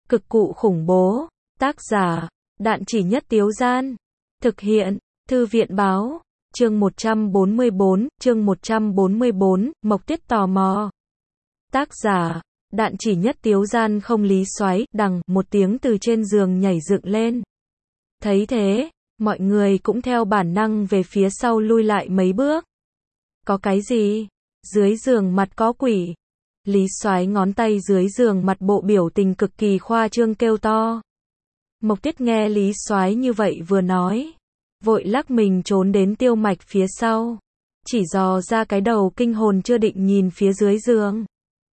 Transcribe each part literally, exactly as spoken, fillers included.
Cực cụ khủng bố. Tác giả, Đạn Chỉ Nhất Tiếu Gian. Thực hiện, Thư viện Báo. Chương một trăm bốn mươi bốn, chương một trăm bốn mươi bốn, Mộc Tiết tò mò. Tác giả, Đạn Chỉ Nhất Tiếu Gian. Không Lý Soái, đằng, một tiếng từ trên giường nhảy dựng lên. Thấy thế, mọi người cũng theo bản năng về phía sau lui lại mấy bước. Có cái gì? Dưới giường mặt có quỷ. Lý Soái ngón tay dưới giường mặt bộ biểu tình cực kỳ khoa trương kêu to. Mộc Tiết nghe Lý Soái như vậy vừa nói, vội lắc mình trốn đến Tiêu Mạch phía sau, chỉ dò ra cái đầu kinh hồn chưa định nhìn phía dưới giường.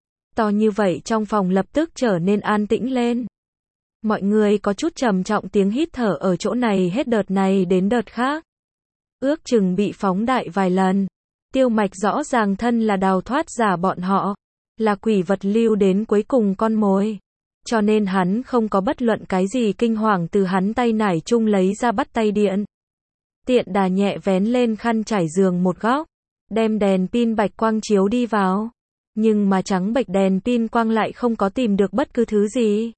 To như vậy trong phòng lập tức trở nên an tĩnh lên. Mọi người có chút trầm trọng tiếng hít thở ở chỗ này hết đợt này đến đợt khác. Ước chừng bị phóng đại vài lần. Tiêu Mạch rõ ràng thân là đào thoát giả bọn họ, là quỷ vật lưu đến cuối cùng con mồi. Cho nên hắn không có bất luận cái gì kinh hoàng từ hắn tay nải chung lấy ra bắt tay điện. Tiện đà nhẹ vén lên khăn trải giường một góc, đem đèn pin bạch quang chiếu đi vào. Nhưng mà trắng bệch đèn pin quang lại không có tìm được bất cứ thứ gì.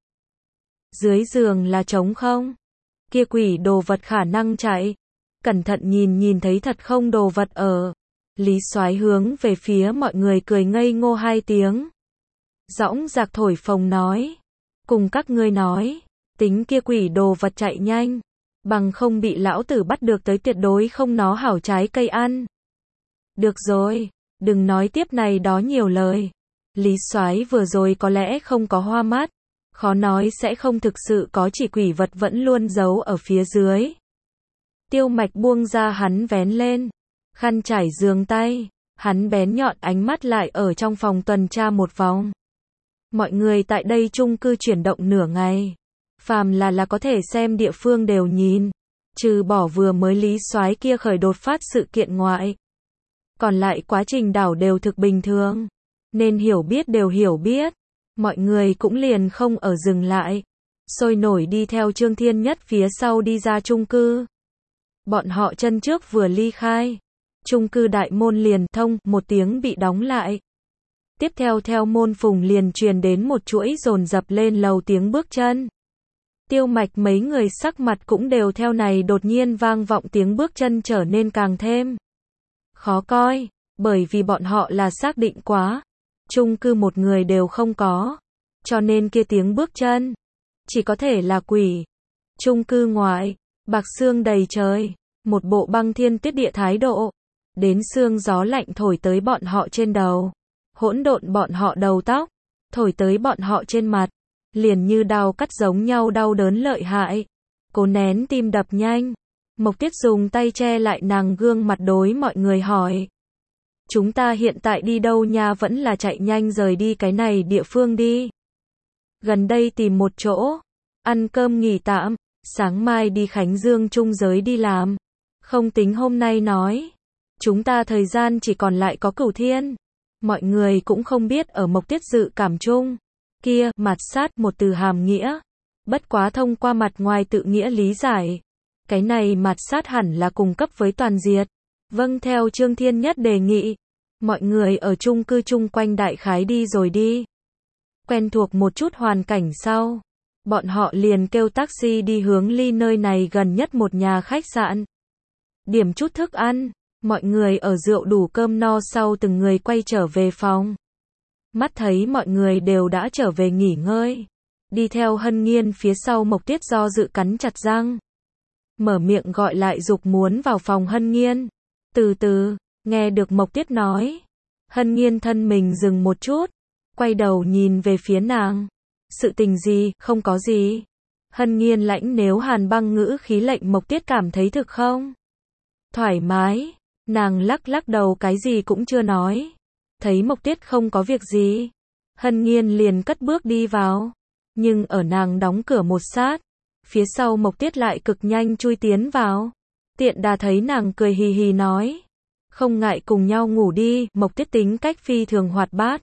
Dưới giường là trống không. Kia quỷ đồ vật khả năng chạy. Cẩn thận nhìn nhìn thấy thật không đồ vật ở. Lý Soái hướng về phía mọi người cười ngây ngô hai tiếng. Dõng dạc thổi phồng nói. Cùng các ngươi nói, tính kia quỷ đồ vật chạy nhanh. Bằng không bị lão tử bắt được tới tuyệt đối không nó hảo trái cây ăn. Được rồi, đừng nói tiếp này đó nhiều lời. Lý Soái vừa rồi có lẽ không có hoa mắt. Khó nói sẽ không thực sự có chỉ quỷ vật vẫn luôn giấu ở phía dưới. Tiêu Mạch buông ra hắn vén lên. Khăn trải giường tay. Hắn bén nhọn ánh mắt lại ở trong phòng tuần tra một vòng. Mọi người tại đây chung cư chuyển động nửa ngày. Phàm là là có thể xem địa phương đều nhìn. Trừ bỏ vừa mới Lý Soái kia khởi đột phát sự kiện ngoại. Còn lại quá trình đảo đều thực bình thường. Nên hiểu biết đều hiểu biết. Mọi người cũng liền không ở dừng lại. Sôi nổi đi theo Trương Thiên Nhất phía sau đi ra chung cư. Bọn họ chân trước vừa ly khai. Chung cư đại môn liền thông, một tiếng bị đóng lại. Tiếp theo theo môn phùng liền truyền đến một chuỗi dồn dập lên lầu tiếng bước chân. Tiêu Mạch mấy người sắc mặt cũng đều theo này đột nhiên vang vọng tiếng bước chân trở nên càng thêm khó coi, bởi vì bọn họ là xác định quá. Chung cư một người đều không có. Cho nên kia tiếng bước chân chỉ có thể là quỷ. Chung cư ngoại, bạc sương đầy trời, một bộ băng thiên tuyết địa thái độ. Đến sương gió lạnh thổi tới bọn họ trên đầu. Hỗn độn bọn họ đầu tóc, thổi tới bọn họ trên mặt, liền như đau cắt giống nhau đau đớn lợi hại. Cố nén tim đập nhanh, Mộc Tiết dùng tay che lại nàng gương mặt đối mọi người hỏi. Chúng ta hiện tại đi đâu nha? Vẫn là chạy nhanh rời đi cái này địa phương đi. Gần đây tìm một chỗ, ăn cơm nghỉ tạm, sáng mai đi Khánh Dương trung giới đi làm. Không tính hôm nay nói, chúng ta thời gian chỉ còn lại có Cửu Thiên. Mọi người cũng không biết ở Mộc Tiết dự cảm chung. Kia, mạt sát một từ hàm nghĩa. Bất quá thông qua mặt ngoài tự nghĩa lý giải. Cái này mạt sát hẳn là cùng cấp với toàn diệt. Vâng, theo Trương Thiên Nhất đề nghị. Mọi người ở chung cư chung quanh đại khái đi rồi đi. Quen thuộc một chút hoàn cảnh sau. Bọn họ liền kêu taxi đi hướng ly nơi này gần nhất một nhà khách sạn. Điểm chút thức ăn. Mọi người ở rượu đủ cơm no sau từng người quay trở về phòng. Mắt thấy mọi người đều đã trở về nghỉ ngơi. Đi theo Hân Nghiên phía sau Mộc Tiết do dự cắn chặt răng. Mở miệng gọi lại dục muốn vào phòng Hân Nghiên. Từ từ, nghe được Mộc Tiết nói. Hân Nghiên thân mình dừng một chút. Quay đầu nhìn về phía nàng. Sự tình gì, không có gì. Hân Nghiên lãnh nếu hàn băng ngữ khí lệnh Mộc Tiết cảm thấy thực không? Thoải mái. Nàng lắc lắc đầu cái gì cũng chưa nói. Thấy Mộc Tiết không có việc gì. Hân Nghiên liền cất bước đi vào. Nhưng ở nàng đóng cửa một sát. Phía sau Mộc Tiết lại cực nhanh chui tiến vào. Tiện đà thấy nàng cười hì hì nói. Không ngại cùng nhau ngủ đi. Mộc Tiết tính cách phi thường hoạt bát.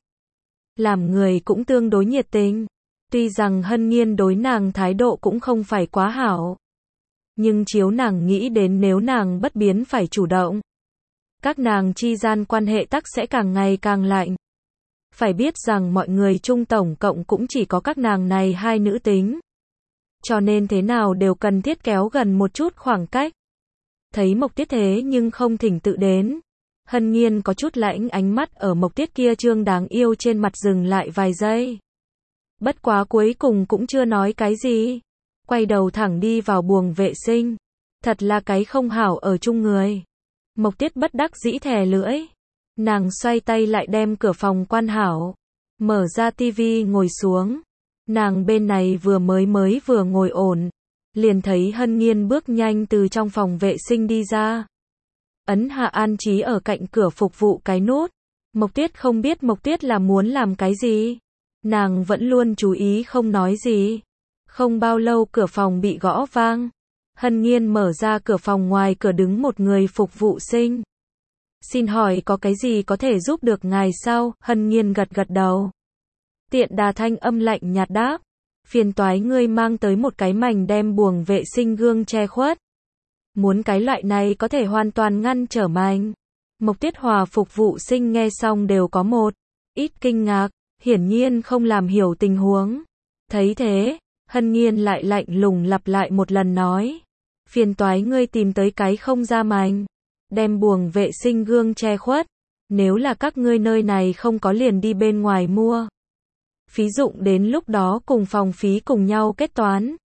Làm người cũng tương đối nhiệt tình. Tuy rằng Hân Nghiên đối nàng thái độ cũng không phải quá hảo. Nhưng chiếu nàng nghĩ đến nếu nàng bất biến phải chủ động. Các nàng chi gian quan hệ tắc sẽ càng ngày càng lạnh. Phải biết rằng mọi người chung tổng cộng cũng chỉ có các nàng này hai nữ tính. Cho nên thế nào đều cần thiết kéo gần một chút khoảng cách. Thấy Mộc Tiết thế nhưng không thỉnh tự đến. Hân Nhiên có chút lãnh, ánh mắt ở Mộc Tiết kia trương đáng yêu trên mặt dừng lại vài giây. Bất quá cuối cùng cũng chưa nói cái gì. Quay đầu thẳng đi vào buồng vệ sinh. Thật là cái không hảo ở chung người. Mộc Tiết bất đắc dĩ thè lưỡi. Nàng xoay tay lại đem cửa phòng quan hảo. Mở ra tivi ngồi xuống. Nàng bên này vừa mới mới vừa ngồi ổn. Liền thấy Hân Nhiên bước nhanh từ trong phòng vệ sinh đi ra. Ấn hạ an trí ở cạnh cửa phục vụ cái nút. Mộc Tiết không biết Mộc Tiết là muốn làm cái gì. Nàng vẫn luôn chú ý không nói gì. Không bao lâu cửa phòng bị gõ vang. Hân Nhiên mở ra cửa phòng, ngoài cửa đứng một người phục vụ sinh. Xin hỏi có cái gì có thể giúp được ngài sao? Hân Nhiên gật gật đầu. Tiện đà thanh âm lạnh nhạt đáp. Phiền toái ngươi mang tới một cái mảnh đem buồng vệ sinh gương che khuất. Muốn cái loại này có thể hoàn toàn ngăn trở mảnh. Mộc Tiết Hòa phục vụ sinh nghe xong đều có một ít kinh ngạc, hiển nhiên không làm hiểu tình huống. Thấy thế, Hân Nhiên lại lạnh lùng lặp lại một lần nói. Phiền toái ngươi tìm tới cái không ra mảnh. Đem buồng vệ sinh gương che khuất. Nếu là các ngươi nơi này không có liền đi bên ngoài mua. Phí dụng đến lúc đó cùng phòng phí cùng nhau kết toán.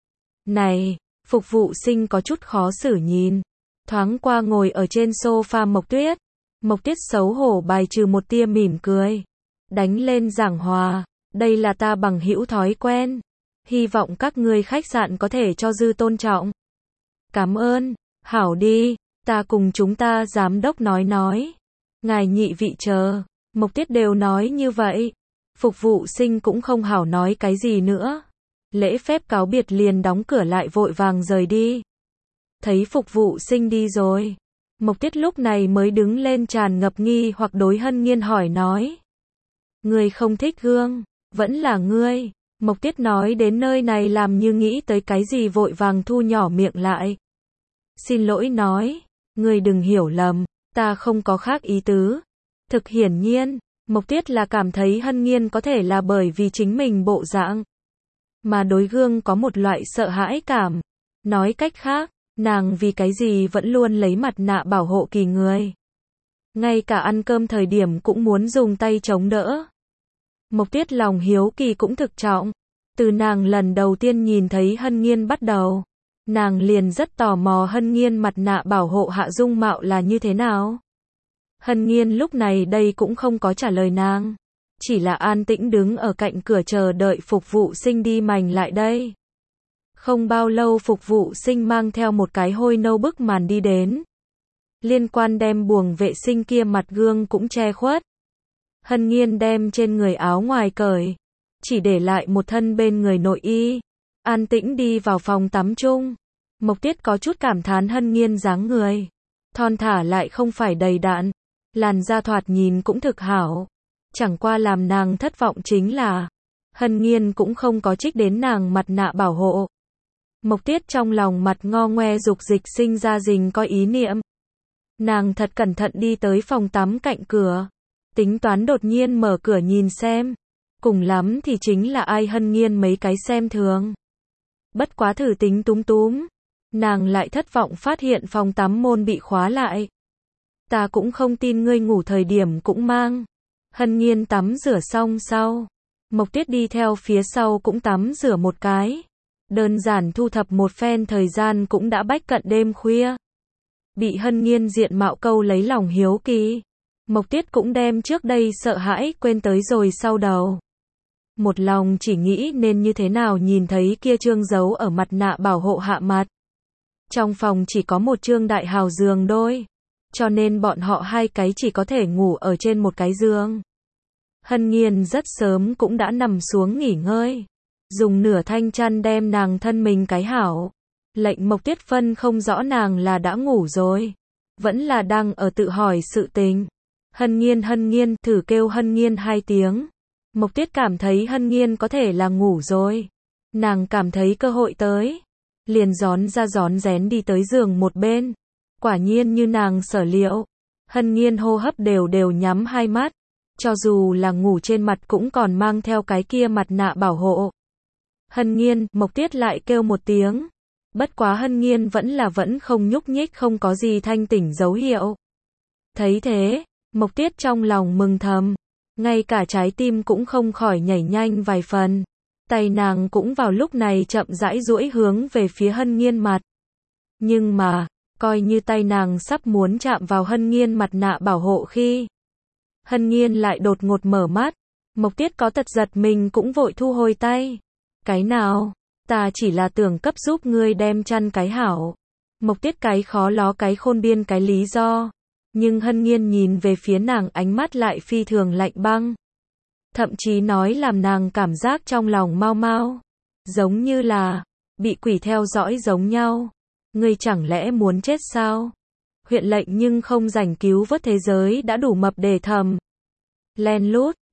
Này, phục vụ sinh có chút khó xử nhìn. Thoáng qua ngồi ở trên sofa Mộc Tuyết. Mộc Tuyết xấu hổ bài trừ một tia mỉm cười. Đánh lên giảng hòa. Đây là ta bằng hữu thói quen. Hy vọng các ngươi khách sạn có thể cho dư tôn trọng. Cảm ơn. Hảo đi. Ta cùng chúng ta giám đốc nói nói. Ngài nhị vị chờ. Mộc Tuyết đều nói như vậy. Phục vụ sinh cũng không hảo nói cái gì nữa. Lễ phép cáo biệt liền đóng cửa lại vội vàng rời đi. Thấy phục vụ sinh đi rồi. Mộc Tuyết lúc này mới đứng lên tràn ngập nghi hoặc đối Hân Nhiên hỏi nói. Ngươi không thích gương, vẫn là ngươi. Mộc Tuyết nói đến nơi này làm như nghĩ tới cái gì vội vàng thu nhỏ miệng lại. Xin lỗi nói, ngươi đừng hiểu lầm, ta không có khác ý tứ. Thực hiển nhiên, Mộc Tuyết là cảm thấy Hân Nhiên có thể là bởi vì chính mình bộ dạng. Mà đối gương có một loại sợ hãi cảm. Nói cách khác, nàng vì cái gì vẫn luôn lấy mặt nạ bảo hộ kỳ người. Ngay cả ăn cơm thời điểm cũng muốn dùng tay chống đỡ. Mộc Tuyết lòng hiếu kỳ cũng thực trọng. Từ nàng lần đầu tiên nhìn thấy Hân Nhiên bắt đầu. Nàng liền rất tò mò Hân Nhiên mặt nạ bảo hộ hạ dung mạo là như thế nào. Hân Nhiên lúc này đây cũng không có trả lời nàng. Chỉ là an tĩnh đứng ở cạnh cửa chờ đợi phục vụ sinh đi mành lại đây. Không bao lâu phục vụ sinh mang theo một cái hôi nâu bức màn đi đến. Liên quan đem buồng vệ sinh kia mặt gương cũng che khuất. Hân Nhiên đem trên người áo ngoài cởi. Chỉ để lại một thân bên người nội y. An tĩnh đi vào phòng tắm chung. Mộc Tuyết có chút cảm thán Hân Nhiên dáng người. Thon thả lại không phải đầy đặn. Làn da thoạt nhìn cũng thực hảo. Chẳng qua làm nàng thất vọng chính là Hân Nhiên cũng không có trích đến nàng mặt nạ bảo hộ. Mộc Tuyết trong lòng mặt ngo ngoe dục dịch sinh ra dình có ý niệm. Nàng thật cẩn thận đi tới phòng tắm cạnh cửa. Tính toán đột nhiên mở cửa nhìn xem. Cùng lắm thì chính là ai Hân Nhiên mấy cái xem thường. Bất quá thử tính túm túm. Nàng lại thất vọng phát hiện phòng tắm môn bị khóa lại. Ta cũng không tin ngươi ngủ thời điểm cũng mang. Hân Nhiên tắm rửa xong sau. Mộc Tuyết đi theo phía sau cũng tắm rửa một cái. Đơn giản thu thập một phen thời gian cũng đã bách cận đêm khuya. Bị Hân Nhiên diện mạo câu lấy lòng hiếu kỳ. Mộc Tuyết cũng đem trước đây sợ hãi quên tới rồi sau đầu. Một lòng chỉ nghĩ nên như thế nào nhìn thấy kia trương giấu ở mặt nạ bảo hộ hạ mặt. Trong phòng chỉ có một trương đại hào giường đôi. Cho nên bọn họ hai cái chỉ có thể ngủ ở trên một cái giường. Hân Nhiên rất sớm cũng đã nằm xuống nghỉ ngơi. Dùng nửa thanh chăn đem nàng thân mình cái hảo. Lệnh Mộc Tuyết phân không rõ nàng là đã ngủ rồi. Vẫn là đang ở tự hỏi sự tình. Hân Nhiên Hân Nhiên thử kêu Hân Nhiên hai tiếng. Mộc Tuyết cảm thấy Hân Nhiên có thể là ngủ rồi. Nàng cảm thấy cơ hội tới. Liền gión ra gión rén đi tới giường một bên. Quả nhiên như nàng sở liệu. Hân Nhiên hô hấp đều đều nhắm hai mắt. cho dù là ngủ trên mặt cũng còn mang theo cái kia mặt nạ bảo hộ. Hân Nghiên, Mộc Tiết lại kêu một tiếng. Bất quá Hân Nghiên vẫn là vẫn không nhúc nhích, không có gì thanh tỉnh dấu hiệu. Thấy thế, Mộc Tiết trong lòng mừng thầm, ngay cả trái tim cũng không khỏi nhảy nhanh vài phần. Tay nàng cũng vào lúc này chậm rãi duỗi hướng về phía Hân Nghiên mặt. Nhưng mà, coi như tay nàng sắp muốn chạm vào Hân Nghiên mặt nạ bảo hộ khi Hân Nghiên lại đột ngột mở mắt. Mộc Tiết có tật giật mình cũng vội thu hồi tay. Cái nào? Ta chỉ là tưởng cấp giúp ngươi đem chăn cái hảo. Mộc Tiết cái khó ló cái khôn biên cái lý do. Nhưng Hân Nghiên nhìn về phía nàng ánh mắt lại phi thường lạnh băng. Thậm chí nói làm nàng cảm giác trong lòng mau mau. Giống như là bị quỷ theo dõi giống nhau. Ngươi chẳng lẽ muốn chết sao? Huyện lệnh nhưng không rảnh cứu vớt thế giới đã đủ mập để thầm. Len lút,